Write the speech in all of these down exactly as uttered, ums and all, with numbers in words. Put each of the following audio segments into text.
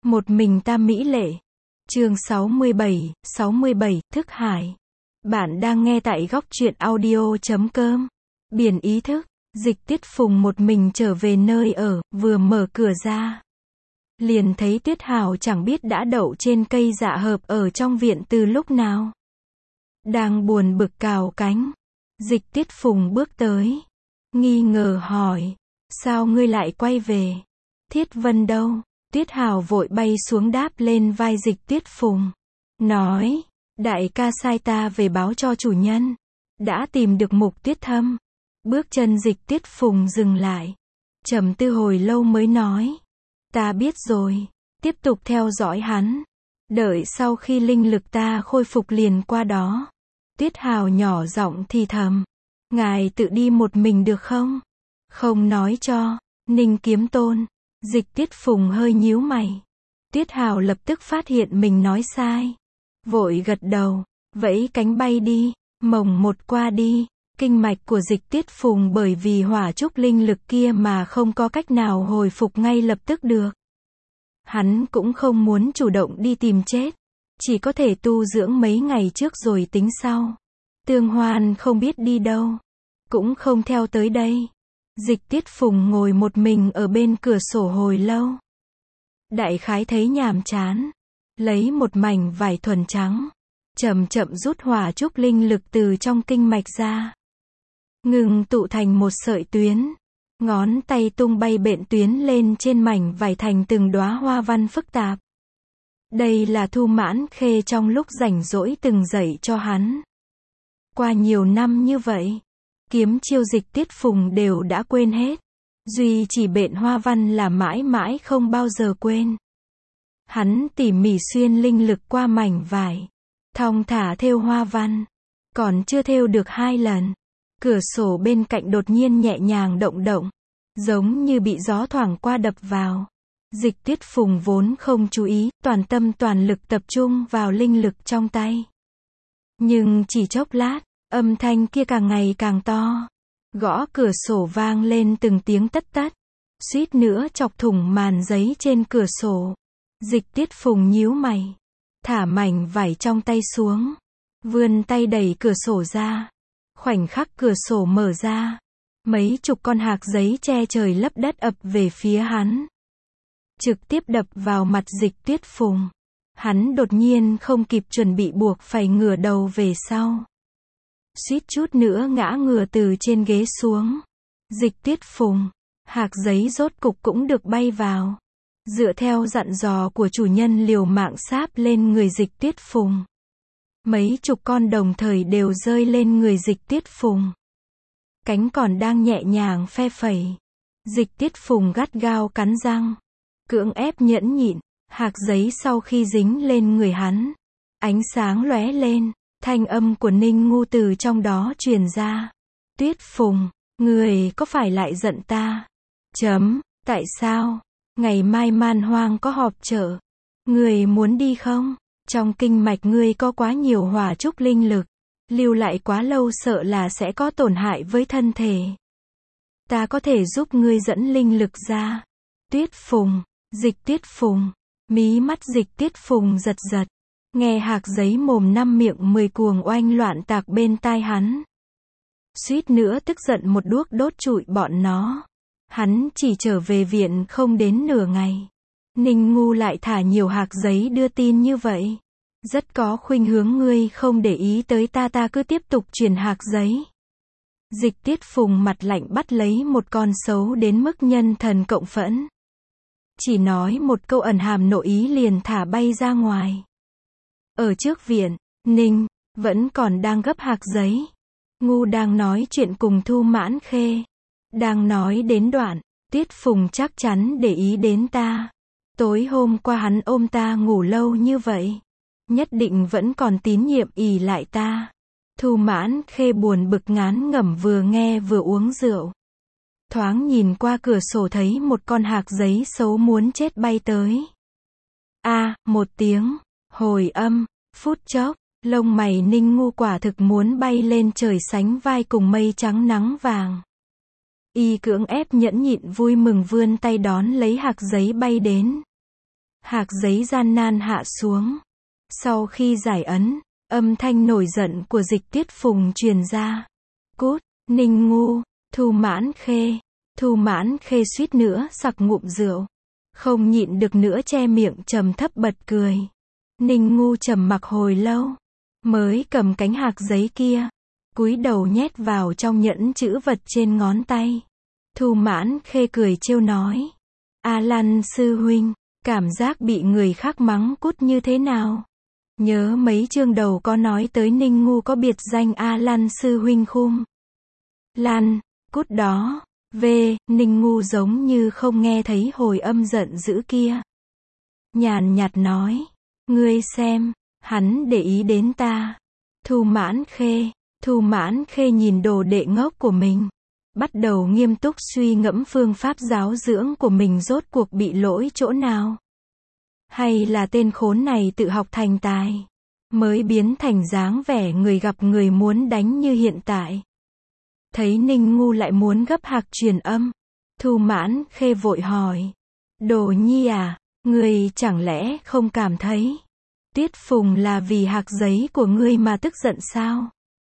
Một mình ta mỹ lệ. Chương sáu mươi bảy, sáu mươi bảy, Thức Hải. Bạn đang nghe tại góc truyện audio chấm com. Biển ý thức. Dịch Tiết Phùng một mình trở về nơi ở, vừa mở cửa ra, liền thấy Tuyết Hào chẳng biết đã đậu trên cây dạ hợp ở trong viện từ lúc nào. Đang buồn bực cào cánh. Dịch Tiết Phùng bước tới, nghi ngờ hỏi, sao ngươi lại quay về? Thiết Vân đâu? Tuyết Hào vội bay xuống đáp lên vai Dịch Tiết Phùng, nói, đại ca sai ta về báo cho chủ nhân, đã tìm được Mục Tuyết Thâm. Bước chân Dịch Tiết Phùng dừng lại, trầm tư hồi lâu mới nói, ta biết rồi, tiếp tục theo dõi hắn, đợi sau khi linh lực ta khôi phục liền qua đó. Tuyết Hào nhỏ giọng thì thầm, ngài tự đi một mình được không? Không nói cho, Ninh Kiếm Tôn. Dịch Tiết Phùng hơi nhíu mày. Tuyết Hào lập tức phát hiện mình nói sai, vội gật đầu, vẫy cánh bay đi. Mồng một qua đi, kinh mạch của Dịch Tiết Phùng bởi vì hỏa trúc linh lực kia mà không có cách nào hồi phục ngay lập tức được. Hắn cũng không muốn chủ động đi tìm chết, chỉ có thể tu dưỡng mấy ngày trước rồi tính sau. Tương Hoan không biết đi đâu, cũng không theo tới đây. Dịch Tiết Phùng ngồi một mình ở bên cửa sổ hồi lâu. Đại khái thấy nhàm chán, lấy một mảnh vải thuần trắng, chậm chậm rút hỏa trúc linh lực từ trong kinh mạch ra, ngừng tụ thành một sợi tuyến, ngón tay tung bay bện tuyến lên trên mảnh vải thành từng đóa hoa văn phức tạp. Đây là Thu Mãn Khê trong lúc rảnh rỗi từng dạy cho hắn. Qua nhiều năm như vậy, kiếm chiêu Dịch Tiết Phùng đều đã quên hết, duy chỉ bện hoa văn là mãi mãi không bao giờ quên. Hắn tỉ mỉ xuyên linh lực qua mảnh vải, thong thả thêu hoa văn, còn chưa thêu được hai lần, cửa sổ bên cạnh đột nhiên nhẹ nhàng động động, giống như bị gió thoảng qua đập vào. Dịch Tiết Phùng vốn không chú ý, toàn tâm toàn lực tập trung vào linh lực trong tay. Nhưng chỉ chốc lát, âm thanh kia càng ngày càng to, gõ cửa sổ vang lên từng tiếng tất tất, suýt nữa chọc thủng màn giấy trên cửa sổ. Dịch Tiết Phùng nhíu mày, thả mảnh vải trong tay xuống, vươn tay đẩy cửa sổ ra. Khoảnh khắc cửa sổ mở ra, mấy chục con hạc giấy che trời lấp đất ập về phía hắn, trực tiếp đập vào mặt Dịch Tiết Phùng. Hắn đột nhiên không kịp chuẩn bị buộc phải ngửa đầu về sau, suýt chút nữa ngã ngửa từ trên ghế xuống. Dịch Tiết Phùng, hạc giấy rốt cục cũng được bay vào, dựa theo dặn dò của chủ nhân liều mạng sáp lên người Dịch Tiết Phùng. Mấy chục con đồng thời đều rơi lên người Dịch Tiết Phùng, cánh còn đang nhẹ nhàng phe phẩy. Dịch Tiết Phùng gắt gao cắn răng, cưỡng ép nhẫn nhịn. Hạc giấy sau khi dính lên người hắn, ánh sáng lóe lên, thanh âm của Ninh Ngu từ trong đó truyền ra. Tuyết Phùng, người có phải lại giận ta? Chấm, tại sao? Ngày mai Man Hoang có họp chợ, người muốn đi không? Trong kinh mạch ngươi có quá nhiều hỏa trúc linh lực, lưu lại quá lâu sợ là sẽ có tổn hại với thân thể. Ta có thể giúp ngươi dẫn linh lực ra. Tuyết Phùng, Dịch Tiết Phùng. Mí mắt Dịch Tiết Phùng giật giật, nghe hạc giấy mồm năm miệng mười cuồng oanh loạn tạc bên tai hắn, suýt nữa tức giận một đuốc đốt trụi bọn nó. Hắn chỉ trở về viện không đến nửa ngày, Ninh Ngu lại thả nhiều hạc giấy đưa tin như vậy, rất có khuynh hướng ngươi không để ý tới ta, ta cứ tiếp tục truyền hạc giấy. Dịch Tiết Phùng mặt lạnh bắt lấy một con xấu đến mức nhân thần cộng phẫn, chỉ nói một câu ẩn hàm nội ý liền thả bay ra ngoài. Ở trước viện, Ninh vẫn còn đang gấp hạc giấy, Ngu đang nói chuyện cùng Thu Mãn Khê, đang nói đến đoạn, Tiết Phùng chắc chắn để ý đến ta, tối hôm qua hắn ôm ta ngủ lâu như vậy, nhất định vẫn còn tín nhiệm ỷ lại ta. Thu Mãn Khê buồn bực ngán ngẩm vừa nghe vừa uống rượu, thoáng nhìn qua cửa sổ thấy một con hạc giấy xấu muốn chết bay tới. A, à, một tiếng, hồi âm, phút chốc, lông mày Ninh Ngu quả thực muốn bay lên trời sánh vai cùng mây trắng nắng vàng. Y cưỡng ép nhẫn nhịn vui mừng vươn tay đón lấy hạc giấy bay đến. Hạc giấy gian nan hạ xuống. Sau khi giải ấn, âm thanh nổi giận của Dịch Tiết Phùng truyền ra. Cút, Ninh ngu, Thu Mãn Khê. Thu Mãn Khê suýt nữa sặc ngụm rượu. Không nhịn được nữa che miệng trầm thấp bật cười. Ninh ngu trầm mặc hồi lâu. Mới cầm cánh hạc giấy kia. Cúi đầu nhét vào trong nhẫn chữ vật trên ngón tay. Thu Mãn Khê cười trêu nói. A Lăn sư huynh, cảm giác bị người khác mắng cút như thế nào? Nhớ mấy chương đầu có nói tới Ninh ngu có biệt danh A Lăn sư huynh khum. Lan, cút đó. V, Ninh ngu giống như không nghe thấy hồi âm giận dữ kia. Nhàn nhạt nói. Ngươi xem, hắn để ý đến ta. Thu Mãn Khê. Thu Mãn Khê nhìn đồ đệ ngốc của mình. Bắt đầu nghiêm túc suy ngẫm phương pháp giáo dưỡng của mình rốt cuộc bị lỗi chỗ nào. Hay là tên khốn này tự học thành tài. Mới biến thành dáng vẻ người gặp người muốn đánh như hiện tại. Thấy Ninh ngu lại muốn gấp hạc truyền âm. Thu Mãn Khê vội hỏi. Đồ nhi à, ngươi chẳng lẽ không cảm thấy Tiết Phùng là vì hạc giấy của ngươi mà tức giận sao?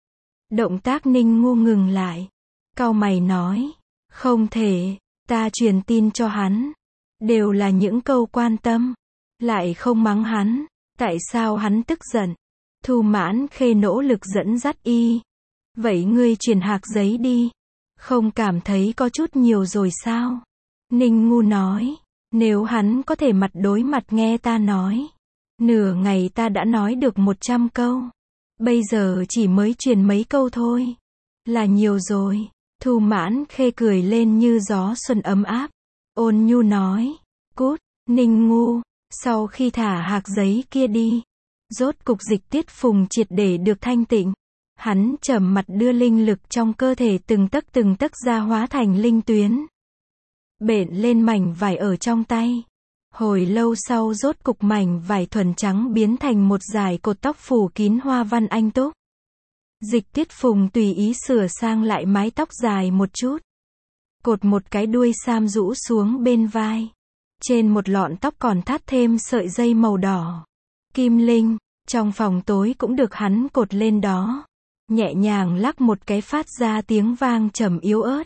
Động tác Ninh ngu ngừng lại. Cau mày nói. Không thể, ta truyền tin cho hắn. Đều là những câu quan tâm. Lại không mắng hắn. Tại sao hắn tức giận? Thu Mãn Khê nỗ lực dẫn dắt y. Vậy ngươi truyền hạc giấy đi. Không cảm thấy có chút nhiều rồi sao? Ninh ngu nói. Nếu hắn có thể mặt đối mặt nghe ta nói. Nửa ngày ta đã nói được một trăm câu. Bây giờ chỉ mới truyền mấy câu thôi. Là nhiều rồi. Thu Mãn Khê cười lên như gió xuân ấm áp. Ôn nhu nói. Cút, Ninh ngu. Sau khi thả hạc giấy kia đi. Rốt cục Dịch Tiết Phùng triệt để được thanh tịnh. Hắn trầm mặt đưa linh lực trong cơ thể từng tấc từng tấc ra hóa thành linh tuyến. Bện lên mảnh vải ở trong tay. Hồi lâu sau rốt cục mảnh vải thuần trắng biến thành một dải cột tóc phủ kín hoa văn anh túc. Dịch Tiết Phùng tùy ý sửa sang lại mái tóc dài một chút. Cột một cái đuôi sam rũ xuống bên vai. Trên một lọn tóc còn thắt thêm sợi dây màu đỏ. Kim linh, trong phòng tối cũng được hắn cột lên đó. Nhẹ nhàng lắc một cái phát ra tiếng vang trầm yếu ớt.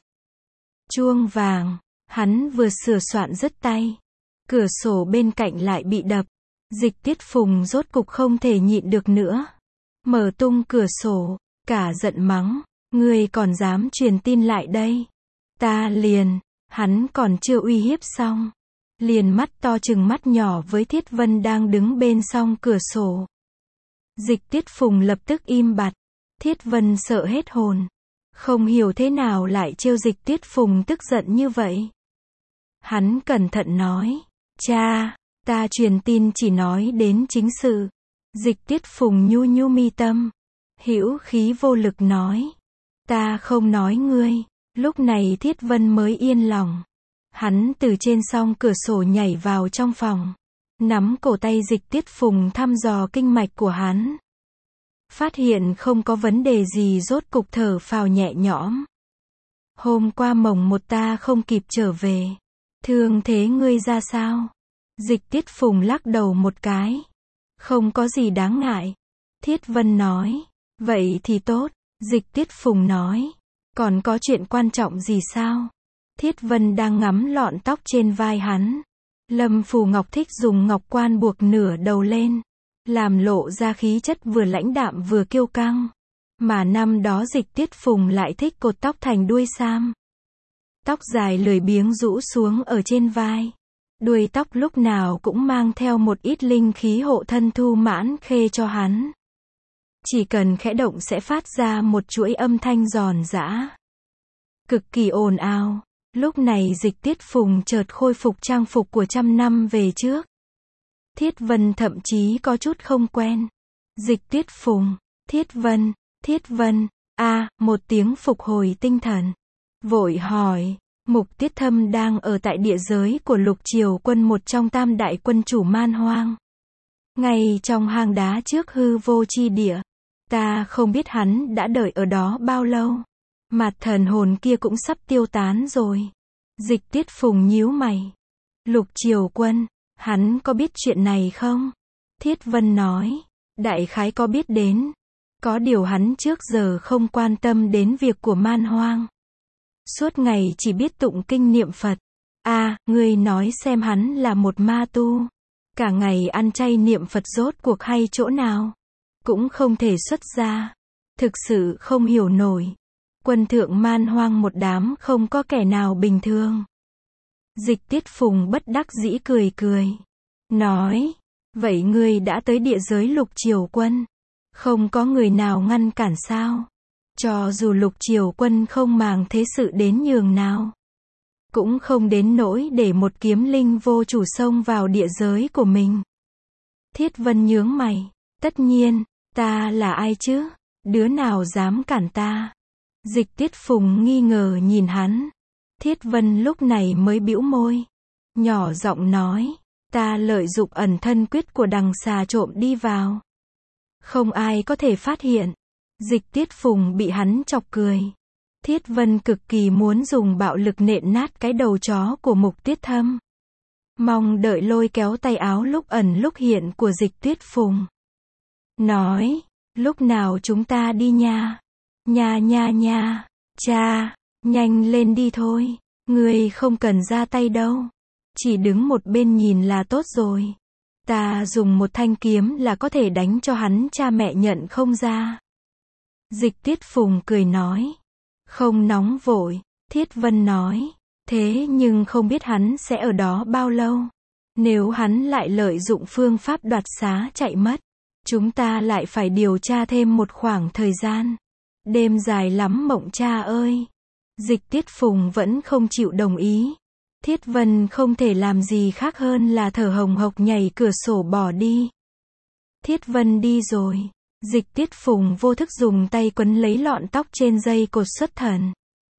Chuông vàng, hắn vừa sửa soạn dứt tay. Cửa sổ bên cạnh lại bị đập. Dịch Tiết Phùng rốt cục không thể nhịn được nữa. Mở tung cửa sổ, cả giận mắng. Ngươi còn dám truyền tin lại đây. Ta liền, hắn còn chưa uy hiếp xong. Liền mắt to chừng mắt nhỏ với Thiết Vân đang đứng bên song cửa sổ. Dịch Tiết Phùng lập tức im bặt. Thiết Vân sợ hết hồn. Không hiểu thế nào lại trêu Dịch Tiết Phùng tức giận như vậy. Hắn cẩn thận nói. Cha, ta truyền tin chỉ nói đến chính sự. Dịch Tiết Phùng nhu nhu mi tâm. Hữu khí vô lực nói. Ta không nói ngươi. Lúc này Thiết Vân mới yên lòng. Hắn từ trên song cửa sổ nhảy vào trong phòng. Nắm cổ tay Dịch Tiết Phùng thăm dò kinh mạch của hắn. Phát hiện không có vấn đề gì rốt cục thở phào nhẹ nhõm. Hôm qua mồng một ta không kịp trở về. Thương thế ngươi ra sao? Dịch Tiết Phùng lắc đầu một cái. Không có gì đáng ngại. Thiết Vân nói. Vậy thì tốt. Dịch Tiết Phùng nói. Còn có chuyện quan trọng gì sao? Thiết Vân đang ngắm lọn tóc trên vai hắn. Lâm Phù Ngọc thích dùng ngọc quan buộc nửa đầu lên. Làm lộ ra khí chất vừa lãnh đạm vừa kiêu căng. Mà năm đó Dịch Tiết Phùng lại thích cột tóc thành đuôi sam. Tóc dài lười biếng rũ xuống ở trên vai. Đuôi tóc lúc nào cũng mang theo một ít linh khí hộ thân Thu Mãn Khê cho hắn. Chỉ cần khẽ động sẽ phát ra một chuỗi âm thanh giòn giã. Cực kỳ ồn ào. Lúc này Dịch Tiết Phùng chợt khôi phục trang phục của trăm năm về trước. Thiết Vân thậm chí có chút không quen. Dịch Tiết Phùng, Thiết Vân, Thiết Vân, a à, một tiếng phục hồi tinh thần. Vội hỏi, Mục Tiết Thâm đang ở tại địa giới của Lục Triều Quân, một trong tam đại quân chủ man hoang. Ngay trong hang đá trước hư vô chi địa. Ta không biết hắn đã đợi ở đó bao lâu. Mà thần hồn kia cũng sắp tiêu tán rồi. Dịch Tiết Phùng nhíu mày. Lục Triều Quân, Hắn có biết chuyện này không? Thiết Vân nói. Đại khái có biết đến. Có điều hắn trước giờ không quan tâm đến việc của Man Hoang. Suốt ngày chỉ biết tụng kinh niệm Phật. À, ngươi nói xem hắn là một ma tu. Cả ngày ăn chay niệm Phật rốt cuộc hay chỗ nào. Cũng không thể xuất gia. Thực sự không hiểu nổi. Quân thượng Man Hoang một đám không có kẻ nào bình thường. Dịch Tiết Phùng bất đắc dĩ cười cười. Nói. Vậy ngươi đã tới địa giới Lục Triều Quân. Không có người nào ngăn cản sao? Cho dù Lục Triều Quân không màng thế sự đến nhường nào. Cũng không đến nỗi để một kiếm linh vô chủ xông vào địa giới của mình. Thiết Vân nhướng mày. Tất nhiên, ta là ai chứ? Đứa nào dám cản ta? Dịch Tiết Phùng nghi ngờ nhìn hắn. Thiết Vân lúc này mới bĩu môi. Nhỏ giọng nói. Ta lợi dụng ẩn thân quyết của đằng xà trộm đi vào. Không ai có thể phát hiện. Dịch Tiết Phùng bị hắn chọc cười. Thiết Vân cực kỳ muốn dùng bạo lực nện nát cái đầu chó của Mục Tiết Thâm. Mong đợi lôi kéo tay áo lúc ẩn lúc hiện của Dịch Tiết Phùng. Nói, lúc nào chúng ta đi nha? Nha nha nha, cha, nhanh lên đi thôi, ngươi không cần ra tay đâu. Chỉ đứng một bên nhìn là tốt rồi. Ta dùng một thanh kiếm là có thể đánh cho hắn cha mẹ nhận không ra. Dịch Tiết Phùng cười nói. Không nóng vội, Thiết Vân nói. Thế nhưng không biết hắn sẽ ở đó bao lâu. Nếu hắn lại lợi dụng phương pháp đoạt xá chạy mất, chúng ta lại phải điều tra thêm một khoảng thời gian. Đêm dài lắm mộng cha ơi. Dịch Tiết Phùng vẫn không chịu đồng ý. Thiết Vân không thể làm gì khác hơn là thở hồng hộc nhảy cửa sổ bỏ đi. Thiết Vân đi rồi. Dịch Tiết Phùng vô thức dùng tay quấn lấy lọn tóc trên dây cột xuất thần.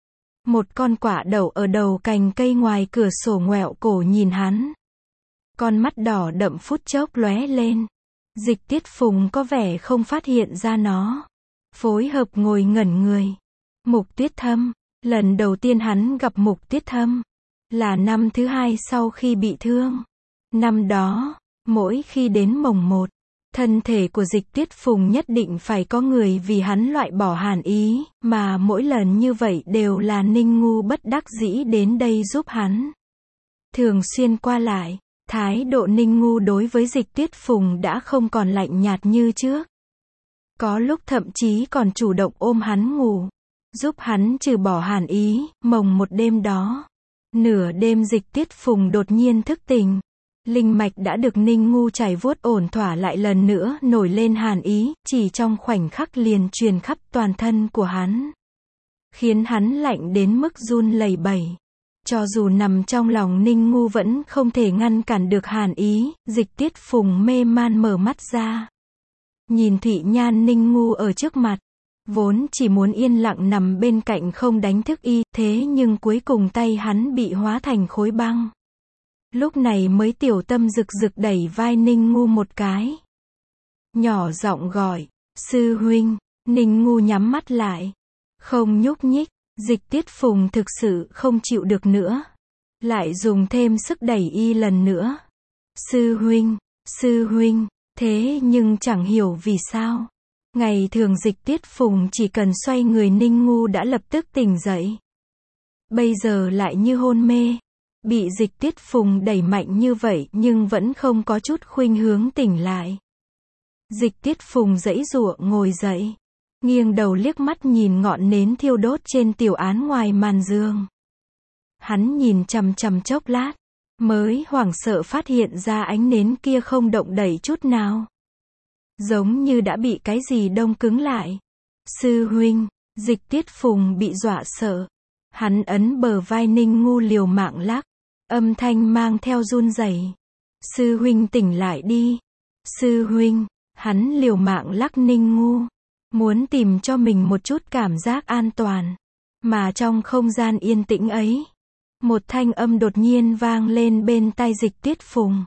Một con quả đậu ở đầu cành cây ngoài cửa sổ ngoẹo cổ nhìn hắn. Con mắt đỏ đậm phút chốc lóe lên. Dịch Tiết Phùng có vẻ không phát hiện ra nó. Phối hợp ngồi ngẩn người. Mục Tiết Thâm. Lần đầu tiên hắn gặp Mục Tiết Thâm là năm thứ hai sau khi bị thương. Năm đó, mỗi khi đến mồng một, thân thể của Dịch Tiết Phùng nhất định phải có người vì hắn loại bỏ hàn ý, mà mỗi lần như vậy đều là Ninh Ngu bất đắc dĩ đến đây giúp hắn. Thường xuyên qua lại, thái độ Ninh Ngu đối với Dịch Tiết Phùng đã không còn lạnh nhạt như trước. Có lúc thậm chí còn chủ động ôm hắn ngủ, giúp hắn trừ bỏ hàn ý. Mồng một đêm đó, nửa đêm Dịch Tiết Phùng đột nhiên thức tỉnh. Linh mạch đã được Ninh Ngu chảy vuốt ổn thỏa lại lần nữa nổi lên hàn ý, chỉ trong khoảnh khắc liền truyền khắp toàn thân của hắn. Khiến hắn lạnh đến mức run lẩy bẩy. Cho dù nằm trong lòng Ninh Ngu vẫn không thể ngăn cản được hàn ý. Dịch Tiết Phùng mê man mở mắt ra. Nhìn Thụy Nhan Ninh Ngu ở trước mặt. Vốn chỉ muốn yên lặng nằm bên cạnh không đánh thức y, thế nhưng cuối cùng tay hắn bị hóa thành khối băng. Lúc này mới tiểu tâm rực rực đẩy vai Ninh Ngu một cái. Nhỏ giọng gọi, sư huynh. Ninh Ngu nhắm mắt lại. Không nhúc nhích. Dịch Tiết Phùng thực sự không chịu được nữa. Lại dùng thêm sức đẩy y lần nữa. Sư huynh, sư huynh. Thế nhưng chẳng hiểu vì sao. Ngày thường Dịch Tiết Phùng chỉ cần xoay người Ninh Ngu đã lập tức tỉnh dậy. Bây giờ lại như hôn mê. Bị Dịch Tiết Phùng đẩy mạnh như vậy nhưng vẫn không có chút khuynh hướng tỉnh lại. Dịch Tiết Phùng giãy giụa ngồi dậy. Nghiêng đầu liếc mắt nhìn ngọn nến thiêu đốt trên tiểu án ngoài màn giường. Hắn nhìn chằm chằm chốc lát. Mới hoảng sợ phát hiện ra ánh nến kia không động đẩy chút nào. Giống như đã bị cái gì đông cứng lại. Sư huynh. Dịch Tiết Phùng bị dọa sợ. Hắn ấn bờ vai Ninh Ngu liều mạng lắc. Âm thanh mang theo run rẩy. Sư huynh tỉnh lại đi. Sư huynh. Hắn liều mạng lắc Ninh Ngu. Muốn tìm cho mình một chút cảm giác an toàn. Mà trong không gian yên tĩnh ấy, một thanh âm đột nhiên vang lên bên tai Dịch Tiết Phùng.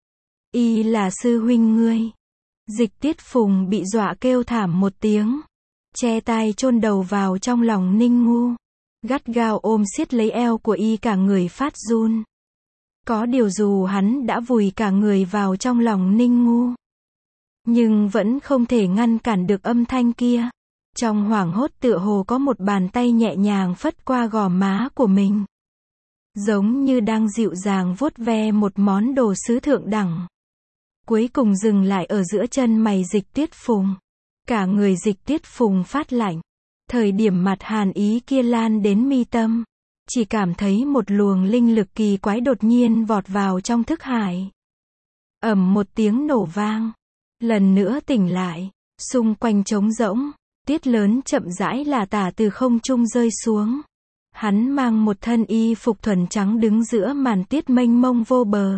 Y là sư huynh ngươi. Dịch Tiết Phùng bị dọa kêu thảm một tiếng. Che tai chôn đầu vào trong lòng Ninh Ngu. Gắt gao ôm siết lấy eo của y cả người phát run. Có điều dù hắn đã vùi cả người vào trong lòng Ninh Ngu, nhưng vẫn không thể ngăn cản được âm thanh kia. Trong hoảng hốt tựa hồ có một bàn tay nhẹ nhàng phất qua gò má của mình, giống như đang dịu dàng vuốt ve một món đồ sứ thượng đẳng. Cuối cùng dừng lại ở giữa chân mày Dịch Tuyết Phùng. Cả người Dịch Tuyết Phùng phát lạnh. Thời điểm mặt hàn ý kia lan đến mi tâm, chỉ cảm thấy một luồng linh lực kỳ quái đột nhiên vọt vào trong thức hải. Ầm một tiếng nổ vang. Lần nữa tỉnh lại. Xung quanh trống rỗng. Tuyết lớn chậm rãi là tả từ không trung rơi xuống. Hắn mang một thân y phục thuần trắng đứng giữa màn tuyết mênh mông vô bờ.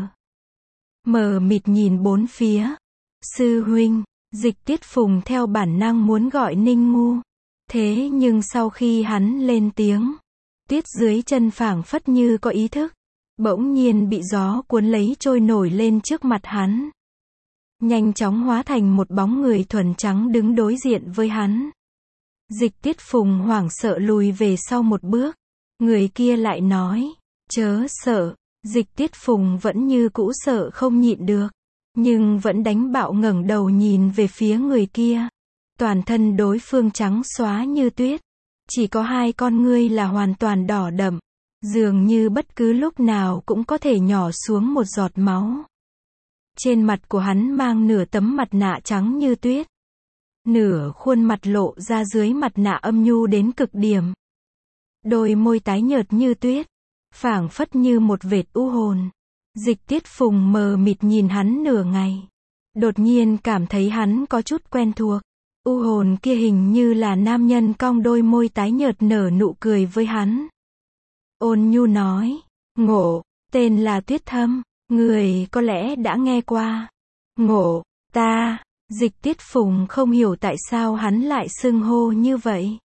Mờ mịt nhìn bốn phía. Sư huynh, Dịch Tuyết Phùng theo bản năng muốn gọi Ninh Ngu. Thế nhưng sau khi hắn lên tiếng, tuyết dưới chân phảng phất như có ý thức, bỗng nhiên bị gió cuốn lấy trôi nổi lên trước mặt hắn. Nhanh chóng hóa thành một bóng người thuần trắng đứng đối diện với hắn. Dịch Tuyết Phùng hoảng sợ lùi về sau một bước. Người kia lại nói, chớ sợ. Dịch Tuyết Phùng vẫn như cũ sợ không nhịn được, nhưng vẫn đánh bạo ngẩng đầu nhìn về phía người kia. Toàn thân đối phương trắng xóa như tuyết, chỉ có hai con ngươi là hoàn toàn đỏ đậm, dường như bất cứ lúc nào cũng có thể nhỏ xuống một giọt máu. Trên mặt của hắn mang nửa tấm mặt nạ trắng như tuyết, nửa khuôn mặt lộ ra dưới mặt nạ âm nhu đến cực điểm. Đôi môi tái nhợt như tuyết, phảng phất như một vệt u hồn. Dịch Tuyết Phùng mờ mịt nhìn hắn nửa ngày, đột nhiên cảm thấy hắn có chút quen thuộc. U hồn kia hình như là nam nhân cong đôi môi tái nhợt nở nụ cười với hắn. Ôn nhu nói, Ngộ, tên là Tuyết Thâm, người có lẽ đã nghe qua. Ngộ, ta. Dịch Tuyết Phùng không hiểu tại sao hắn lại xưng hô như vậy.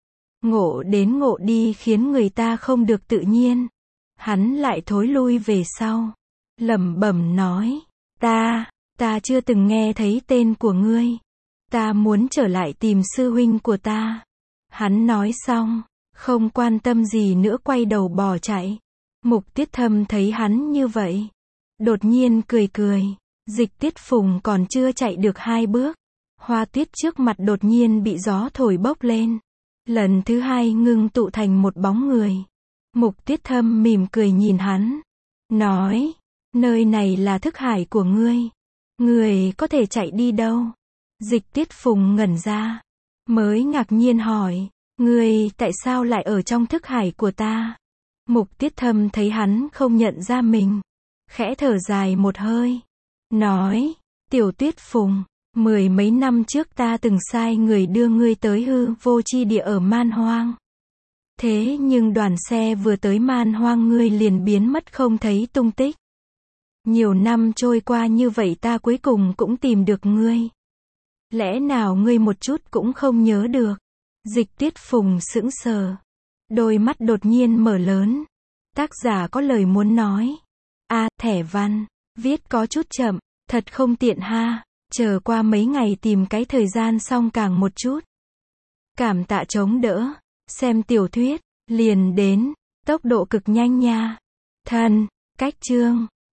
Ngộ đến ngộ đi khiến người ta không được tự nhiên. Hắn lại thối lui về sau, lẩm bẩm nói, ta, ta chưa từng nghe thấy tên của ngươi. Ta muốn trở lại tìm sư huynh của ta. Hắn nói xong, không quan tâm gì nữa quay đầu bỏ chạy. Mục Tuyết Thâm thấy hắn như vậy, đột nhiên cười cười. Dịch Tuyết Phùng còn chưa chạy được hai bước, hoa tuyết trước mặt đột nhiên bị gió thổi bốc lên. Lần thứ hai ngưng tụ thành một bóng người. Mục Tuyết Thâm mỉm cười nhìn hắn, nói, nơi này là thức hải của ngươi. Ngươi có thể chạy đi đâu? Dịch Tuyết Phùng ngẩn ra, mới ngạc nhiên hỏi, ngươi tại sao lại ở trong thức hải của ta? Mục Tuyết Thâm thấy hắn không nhận ra mình, khẽ thở dài một hơi, nói, Tiểu Tuyết Phùng, mười mấy năm trước ta từng sai người đưa ngươi tới hư vô chi địa ở Man Hoang. Thế nhưng đoàn xe vừa tới Man Hoang ngươi liền biến mất không thấy tung tích. Nhiều năm trôi qua như vậy ta cuối cùng cũng tìm được ngươi. Lẽ nào ngươi một chút cũng không nhớ được? Dịch Tuyết Phùng sững sờ, đôi mắt đột nhiên mở lớn. Tác giả có lời muốn nói. A, à, thẻ văn, viết có chút chậm, thật không tiện ha, chờ qua mấy ngày tìm cái thời gian xong càng một chút. Cảm tạ chống đỡ, xem tiểu thuyết, liền đến, tốc độ cực nhanh nha. Thân, cách chương.